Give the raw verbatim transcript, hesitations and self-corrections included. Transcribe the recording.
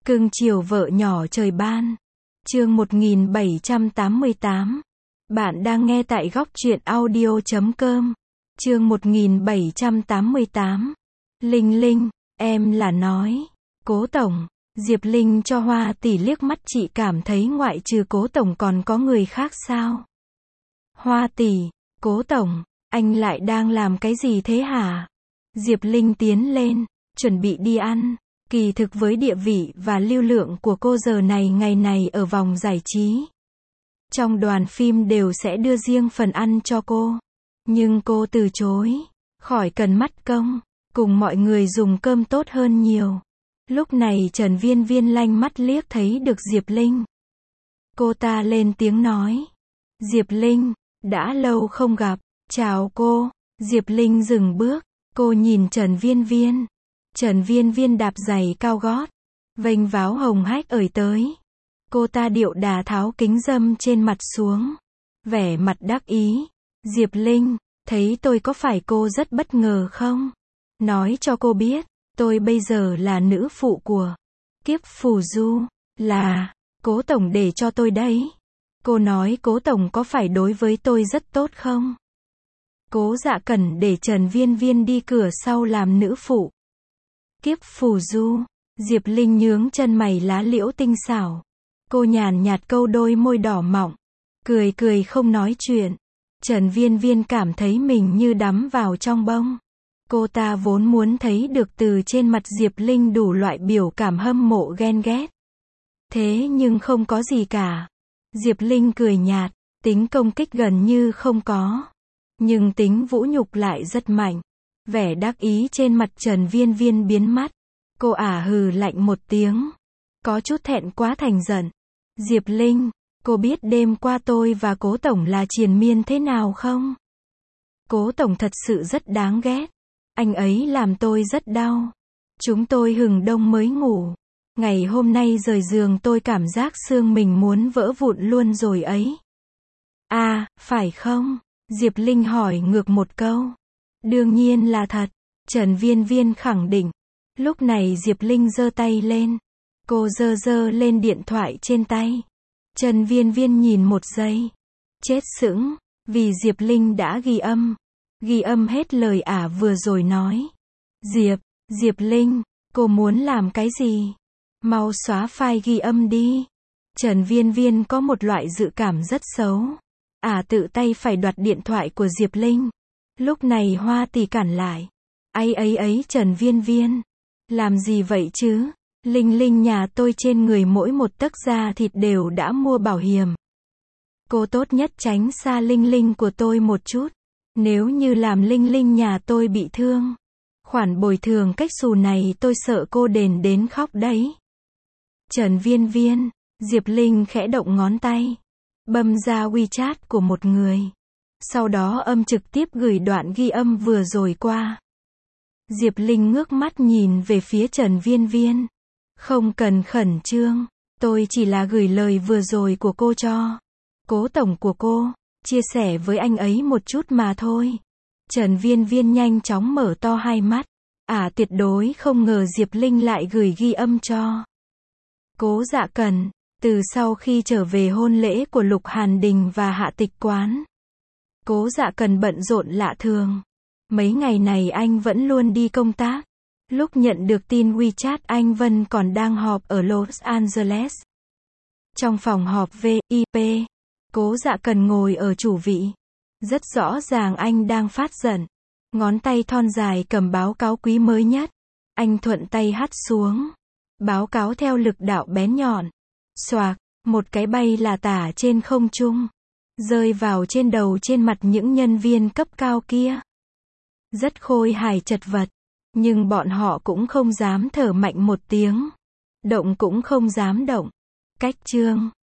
Cưng chiều vợ nhỏ trời ban. Chương một nghìn bảy trăm tám mươi tám. Bạn đang nghe tại góc truyện audio chấm com. Chương một nghìn bảy trăm tám mươi tám. Linh Linh, em là nói. Cố tổng. Diệp Linh cho Hoa tỷ liếc mắt, chị cảm thấy ngoại trừ Cố tổng còn có người khác sao? Hoa tỷ, Cố tổng, anh lại đang làm cái gì thế hả? Diệp Linh tiến lên, chuẩn bị đi ăn. Kỳ thực với địa vị và lưu lượng của cô giờ này ngày này ở vòng giải trí, trong đoàn phim đều sẽ đưa riêng phần ăn cho cô. Nhưng cô từ chối, khỏi cần mất công, cùng mọi người dùng cơm tốt hơn nhiều. Lúc này Trần Viên Viên lanh mắt liếc thấy được Diệp Linh. Cô ta lên tiếng nói. Diệp Linh, đã lâu không gặp, chào cô. Diệp Linh dừng bước, cô nhìn Trần Viên Viên. Trần Viên Viên đạp giày cao gót, vênh váo hồng hách ởi tới. Cô ta điệu đà tháo kính râm trên mặt xuống, vẻ mặt đắc ý. Diệp Linh, thấy tôi có phải cô rất bất ngờ không? Nói cho cô biết, tôi bây giờ là nữ phụ của Kiếp Phù Du, là Cố tổng để cho tôi đấy. Cô nói Cố tổng có phải đối với tôi rất tốt không? Cố Dạ Cẩn để Trần Viên Viên đi cửa sau làm nữ phụ Kiếp Phù Du. Diệp Linh nhướng chân mày lá liễu tinh xảo. Cô nhàn nhạt câu đôi môi đỏ mọng, cười cười không nói chuyện. Trần Viên Viên cảm thấy mình như đắm vào trong bông. Cô ta vốn muốn thấy được từ trên mặt Diệp Linh đủ loại biểu cảm hâm mộ ghen ghét. Thế nhưng không có gì cả. Diệp Linh cười nhạt, tính công kích gần như không có, nhưng tính vũ nhục lại rất mạnh. Vẻ đắc ý trên mặt Trần Viên Viên biến mất. Cô ả hừ lạnh một tiếng, có chút thẹn quá thành giận. Diệp Linh, cô biết đêm qua tôi và Cố tổng là triền miên thế nào không? Cố tổng thật sự rất đáng ghét. Anh ấy làm tôi rất đau. Chúng tôi hừng đông mới ngủ. Ngày hôm nay rời giường tôi cảm giác xương mình muốn vỡ vụn luôn rồi ấy. À, phải không? Diệp Linh hỏi ngược một câu. Đương nhiên là thật. Trần Viên Viên khẳng định. Lúc này Diệp Linh giơ tay lên. Cô giơ giơ lên điện thoại trên tay. Trần Viên Viên nhìn một giây, chết sững, vì Diệp Linh đã ghi âm. Ghi âm hết lời ả vừa rồi nói. Diệp, Diệp Linh, cô muốn làm cái gì? Mau xóa file ghi âm đi. Trần Viên Viên có một loại dự cảm rất xấu. Ả tự tay phải đoạt điện thoại của Diệp Linh. Lúc này Hoa tỷ cản lại. Ấy ấy ấy Trần Viên Viên, làm gì vậy chứ? Linh Linh nhà tôi trên người mỗi một tấc da thịt đều đã mua bảo hiểm. Cô tốt nhất tránh xa Linh Linh của tôi một chút. Nếu như làm Linh Linh nhà tôi bị thương, khoản bồi thường cách xù này tôi sợ cô đền đến khóc đấy. Trần Viên Viên, Diệp Linh khẽ động ngón tay, bấm ra WeChat của một người. Sau đó âm trực tiếp gửi đoạn ghi âm vừa rồi qua. Diệp Linh ngước mắt nhìn về phía Trần Viên Viên. Không cần khẩn trương, tôi chỉ là gửi lời vừa rồi của cô cho Cố tổng của cô, chia sẻ với anh ấy một chút mà thôi. Trần Viên Viên nhanh chóng mở to hai mắt. Ả à, tuyệt đối không ngờ Diệp Linh lại gửi ghi âm cho Cố Dạ Cẩn. Từ sau khi trở về hôn lễ của Lục Hàn Đình và Hạ Tịch Quán, Cố Dạ Cẩn bận rộn lạ thường. Mấy ngày này anh vẫn luôn đi công tác. Lúc nhận được tin WeChat anh Vân còn đang họp ở Los Angeles. Trong phòng họp vê i pê, Cố Dạ Cẩn ngồi ở chủ vị. Rất rõ ràng anh đang phát giận. Ngón tay thon dài cầm báo cáo quý mới nhất. Anh thuận tay hắt xuống. Báo cáo theo lực đạo bén nhọn. Xoạc, một cái bay là tả trên không trung, rơi vào trên đầu trên mặt những nhân viên cấp cao kia. Rất khôi hài chật vật. Nhưng bọn họ cũng không dám thở mạnh một tiếng. Động cũng không dám động. Cách chương.